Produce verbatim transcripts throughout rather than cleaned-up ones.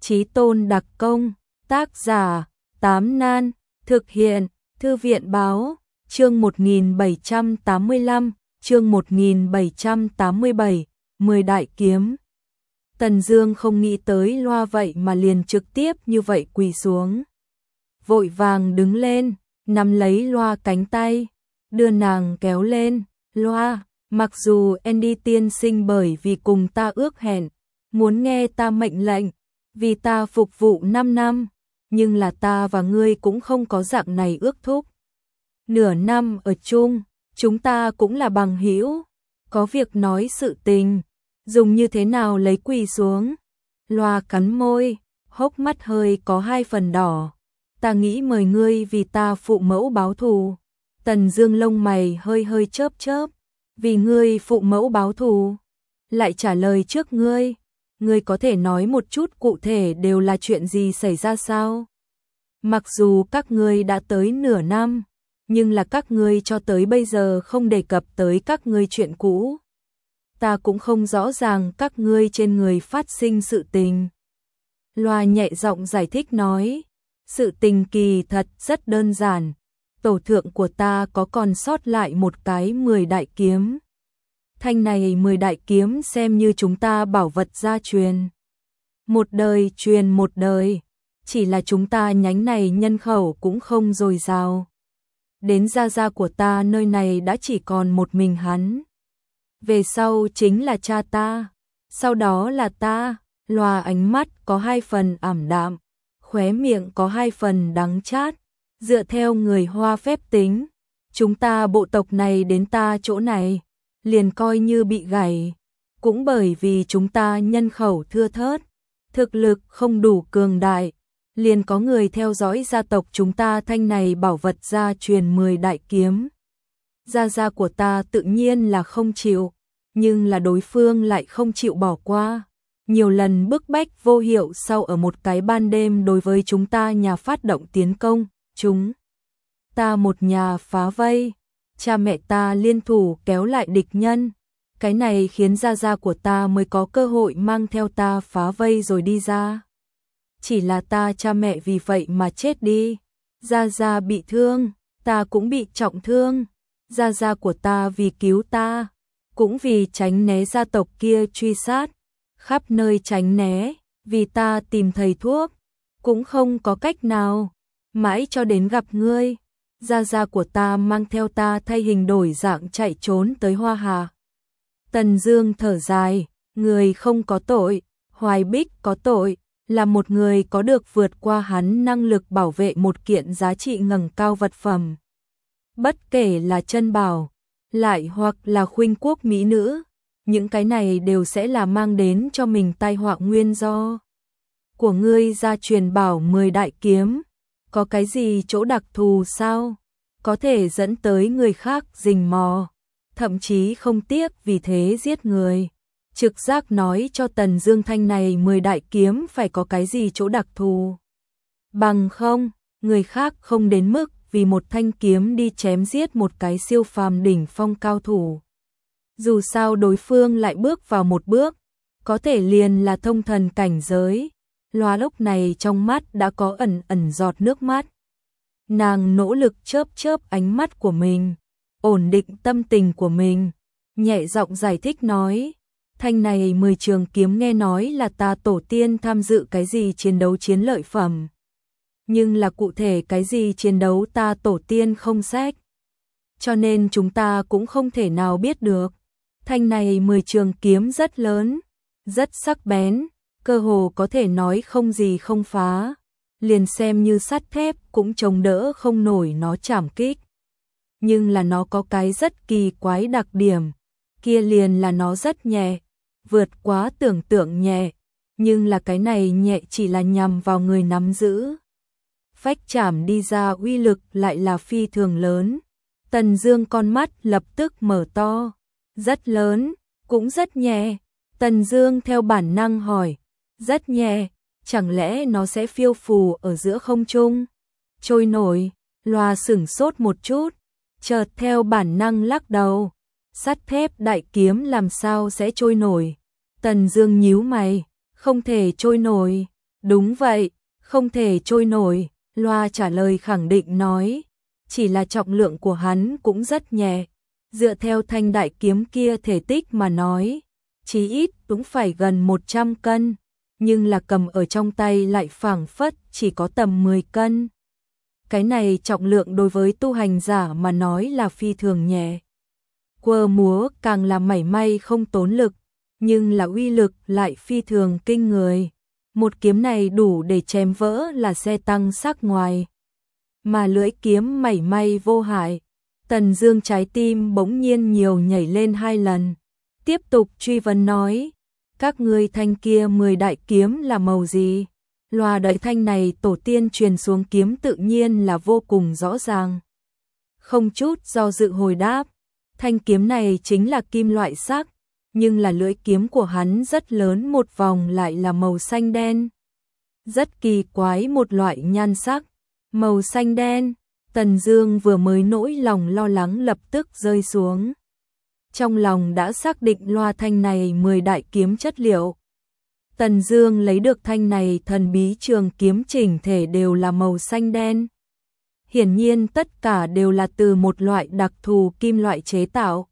Chí tôn đặc công, tác giả, Tám Nan, thực hiện, Thư viện báo, chương một nghìn bảy trăm tám mươi lăm, chương một nghìn bảy trăm tám mươi bảy, mười đại kiếm. Tần Dương không nghĩ tới Loa vậy mà liền trực tiếp như vậy quỳ xuống. Vội vàng đứng lên, nắm lấy Loa cánh tay, đưa nàng kéo lên. Loa, mặc dù Andy tiên sinh bởi vì cùng ta ước hẹn, muốn nghe ta mệnh lệnh, vì ta phục vụ năm năm, nhưng là ta và ngươi cũng không có dạng này ước thúc. Nửa năm ở chung, chúng ta cũng là bằng hữu, có việc nói sự tình, dùng như thế nào lấy quỳ xuống. Loa cắn môi, hốc mắt hơi có hai phần đỏ. Ta nghĩ mời ngươi vì ta phụ mẫu báo thù. Tần Dương lông mày hơi hơi chớp chớp, vì ngươi phụ mẫu báo thù, lại trả lời trước ngươi. Ngươi có thể nói một chút cụ thể đều là chuyện gì xảy ra sao? Mặc dù các ngươi đã tới nửa năm, nhưng là các ngươi cho tới bây giờ không đề cập tới các ngươi chuyện cũ. Ta cũng không rõ ràng các ngươi trên người phát sinh sự tình. Loa nhẹ giọng giải thích nói, sự tình kỳ thật rất đơn giản. Tổ thượng của ta có còn sót lại một cái mười đại kiếm. Thanh này mười đại kiếm xem như chúng ta bảo vật gia truyền. Một đời truyền một đời, chỉ là chúng ta nhánh này nhân khẩu cũng không dồi dào. Đến gia gia của ta nơi này đã chỉ còn một mình hắn. Về sau chính là cha ta, sau đó là ta. Loa ánh mắt có hai phần ảm đạm, khóe miệng có hai phần đắng chát. Dựa theo người Hoa phép tính, chúng ta bộ tộc này đến ta chỗ này, liền coi như bị gãy. Cũng bởi vì chúng ta nhân khẩu thưa thớt, thực lực không đủ cường đại, liền có người theo dõi gia tộc chúng ta thanh này bảo vật gia truyền mười đại kiếm. Gia gia của ta tự nhiên là không chịu, nhưng là đối phương lại không chịu bỏ qua. Nhiều lần bức bách vô hiệu sau ở một cái ban đêm đối với chúng ta nhà phát động tiến công, chúng ta một nhà phá vây, cha mẹ ta liên thủ kéo lại địch nhân. Cái này khiến gia gia của ta mới có cơ hội mang theo ta phá vây rồi đi ra. Chỉ là ta cha mẹ vì vậy mà chết đi. Gia gia bị thương, ta cũng bị trọng thương. Gia gia của ta vì cứu ta, cũng vì tránh né gia tộc kia truy sát, khắp nơi tránh né, vì ta tìm thầy thuốc, cũng không có cách nào. Mãi cho đến gặp ngươi, gia gia của ta mang theo ta thay hình đổi dạng chạy trốn tới Hoa Hà. Tần Dương thở dài, người không có tội, Hoài Bích có tội, là một người có được vượt qua hắn năng lực bảo vệ một kiện giá trị ngẩng cao vật phẩm. Bất kể là chân bảo, lại hoặc là khuynh quốc mỹ nữ, những cái này đều sẽ là mang đến cho mình tai họa nguyên do. Của ngươi gia truyền bảo mười đại kiếm, có cái gì chỗ đặc thù sao? Có thể dẫn tới người khác rình mò, thậm chí không tiếc vì thế giết người. Trực giác nói cho Tần Dương thanh này mười đại kiếm phải có cái gì chỗ đặc thù. Bằng không, người khác không đến mức vì một thanh kiếm đi chém giết một cái siêu phàm đỉnh phong cao thủ. Dù sao đối phương lại bước vào một bước, có thể liền là thông thần cảnh giới. Loa lúc này trong mắt đã có ẩn ẩn giọt nước mắt. Nàng nỗ lực chớp chớp ánh mắt của mình, ổn định tâm tình của mình, nhẹ giọng giải thích nói, thanh này mười trường kiếm nghe nói là ta tổ tiên tham dự cái gì chiến đấu chiến lợi phẩm. Nhưng là cụ thể cái gì chiến đấu ta tổ tiên không sách, cho nên chúng ta cũng không thể nào biết được. Thanh này mười trường kiếm rất lớn, rất sắc bén, cơ hồ có thể nói không gì không phá, liền xem như sắt thép cũng chống đỡ không nổi nó chảm kích. Nhưng là nó có cái rất kỳ quái đặc điểm, kia liền là nó rất nhẹ, vượt quá tưởng tượng nhẹ, nhưng là cái này nhẹ chỉ là nhằm vào người nắm giữ. Phách chảm đi ra uy lực lại là phi thường lớn. Tần Dương con mắt lập tức mở to, rất lớn, cũng rất nhẹ. Tần Dương theo bản năng hỏi, rất nhẹ, chẳng lẽ nó sẽ phiêu phù ở giữa không trung, trôi nổi? Loa sửng sốt một chút, chợt theo bản năng lắc đầu, sắt thép đại kiếm làm sao sẽ trôi nổi? Tần Dương nhíu mày, không thể trôi nổi. Đúng vậy, không thể trôi nổi, Loa trả lời khẳng định nói, chỉ là trọng lượng của hắn cũng rất nhẹ, dựa theo thanh đại kiếm kia thể tích mà nói, chí ít cũng phải gần một trăm cân, nhưng là cầm ở trong tay lại phảng phất chỉ có tầm mười cân. Cái này trọng lượng đối với tu hành giả mà nói là phi thường nhẹ. Quơ múa càng là mảy may không tốn lực, nhưng là uy lực lại phi thường kinh người. Một kiếm này đủ để chém vỡ là xe tăng sắc ngoài. Mà lưỡi kiếm mảy may vô hại. Tần Dương trái tim bỗng nhiên nhiều nhảy lên hai lần. Tiếp tục truy vấn nói, các ngươi thanh kia mười đại kiếm là màu gì? Loa đợi thanh này tổ tiên truyền xuống kiếm tự nhiên là vô cùng rõ ràng. Không chút do dự hồi đáp, thanh kiếm này chính là kim loại sắc, nhưng là lưỡi kiếm của hắn rất lớn, một vòng lại là màu xanh đen. Rất kỳ quái một loại nhan sắc, màu xanh đen. Tần Dương vừa mới nỗi lòng lo lắng lập tức rơi xuống. Trong lòng đã xác định Loa thanh này mười đại kiếm chất liệu. Tần Dương lấy được thanh này thần bí trường kiếm chỉnh thể đều là màu xanh đen. Hiển nhiên tất cả đều là từ một loại đặc thù kim loại chế tạo.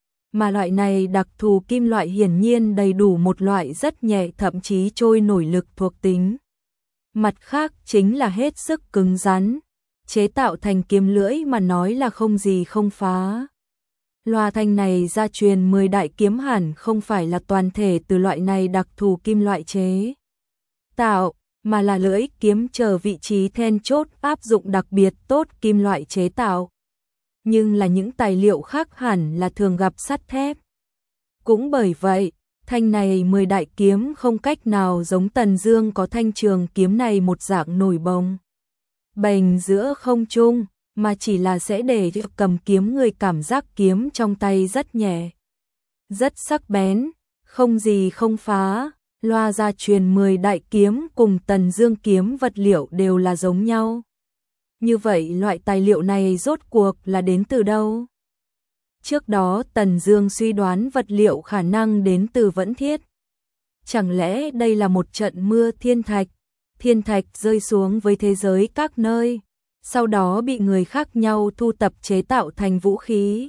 Mà loại này đặc thù kim loại hiển nhiên đầy đủ một loại rất nhẹ thậm chí trôi nổi lực thuộc tính. Mặt khác chính là hết sức cứng rắn, chế tạo thành kiếm lưỡi mà nói là không gì không phá. Loa thanh này gia truyền mười đại kiếm hẳn không phải là toàn thể từ loại này đặc thù kim loại chế tạo, mà là lưỡi kiếm chờ vị trí then chốt áp dụng đặc biệt tốt kim loại chế tạo. Nhưng là những tài liệu khác hẳn là thường gặp sắt thép. Cũng bởi vậy, thanh này mười đại kiếm không cách nào giống Tần Dương có thanh trường kiếm này một dạng nổi bồng bềnh giữa không trung, mà chỉ là sẽ để cầm kiếm người cảm giác kiếm trong tay rất nhẹ, rất sắc bén, không gì không phá. Loa gia truyền mười đại kiếm cùng Tần Dương kiếm vật liệu đều là giống nhau. Như vậy loại tài liệu này rốt cuộc là đến từ đâu? Trước đó Tần Dương suy đoán vật liệu khả năng đến từ Vẫn Thiết. Chẳng lẽ đây là một trận mưa thiên thạch? Thiên thạch rơi xuống với thế giới các nơi, sau đó bị người khác nhau thu tập chế tạo thành vũ khí.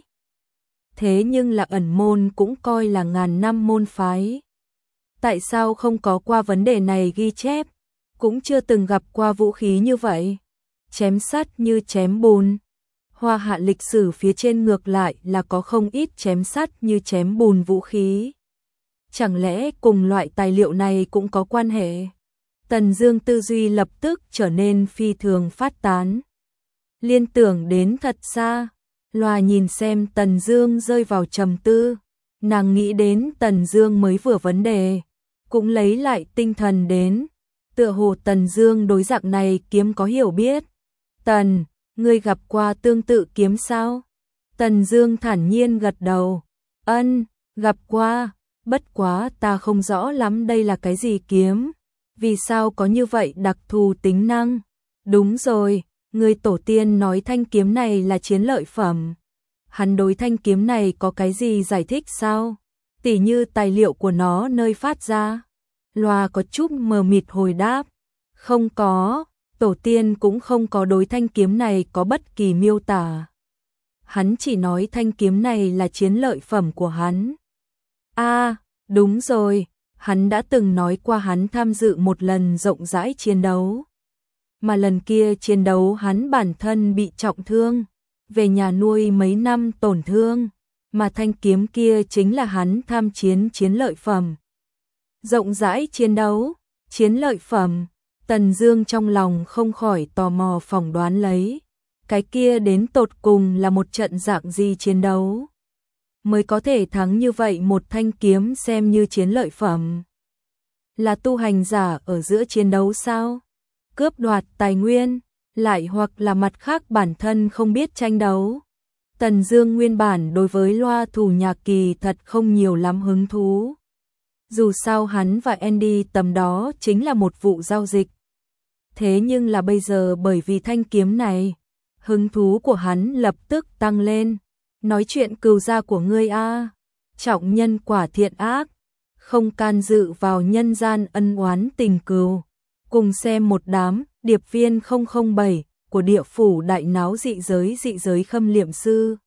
Thế nhưng là ẩn môn cũng coi là ngàn năm môn phái. Tại sao không có qua vấn đề này ghi chép? Cũng chưa từng gặp qua vũ khí như vậy. Chém sắt như chém bùn. Hoa hạ lịch sử phía trên ngược lại là có không ít chém sắt như chém bùn vũ khí. Chẳng lẽ cùng loại tài liệu này cũng có quan hệ? Tần Dương tư duy lập tức trở nên phi thường phát tán. Liên tưởng đến thật xa, Loa nhìn xem Tần Dương rơi vào trầm tư. Nàng nghĩ đến Tần Dương mới vừa vấn đề, cũng lấy lại tinh thần đến. Tựa hồ Tần Dương đối dạng này kiếm có hiểu biết. Tần, ngươi gặp qua tương tự kiếm sao? Tần Dương thản nhiên gật đầu. Ân, gặp qua, bất quá ta không rõ lắm đây là cái gì kiếm. Vì sao có như vậy đặc thù tính năng? Đúng rồi, người tổ tiên nói thanh kiếm này là chiến lợi phẩm. Hắn đối thanh kiếm này có cái gì giải thích sao? Tỉ như tài liệu của nó nơi phát ra. Loa có chút mờ mịt hồi đáp. Không có, tổ tiên cũng không có đối thanh kiếm này có bất kỳ miêu tả. Hắn chỉ nói thanh kiếm này là chiến lợi phẩm của hắn. À, đúng rồi, hắn đã từng nói qua hắn tham dự một lần rộng rãi chiến đấu. Mà lần kia chiến đấu hắn bản thân bị trọng thương, về nhà nuôi mấy năm tổn thương, mà thanh kiếm kia chính là hắn tham chiến chiến lợi phẩm. Rộng rãi chiến đấu, chiến lợi phẩm, Tần Dương trong lòng không khỏi tò mò phỏng đoán lấy, cái kia đến tột cùng là một trận dạng gì chiến đấu mới có thể thắng như vậy một thanh kiếm xem như chiến lợi phẩm. Là tu hành giả ở giữa chiến đấu sao? Cướp đoạt tài nguyên, lại hoặc là mặt khác bản thân không biết tranh đấu. Tần Dương nguyên bản đối với Loa thủ nhà kỳ thật không nhiều lắm hứng thú. Dù sao hắn và Andy tầm đó chính là một vụ giao dịch. Thế nhưng là bây giờ bởi vì thanh kiếm này, hứng thú của hắn lập tức tăng lên. Nói chuyện cừu gia của ngươi a, trọng nhân quả thiện ác, không can dự vào nhân gian ân oán tình cừu, Cùng xem một đám, điệp viên không không bảy của địa phủ đại náo dị giới dị giới khâm liệm sư.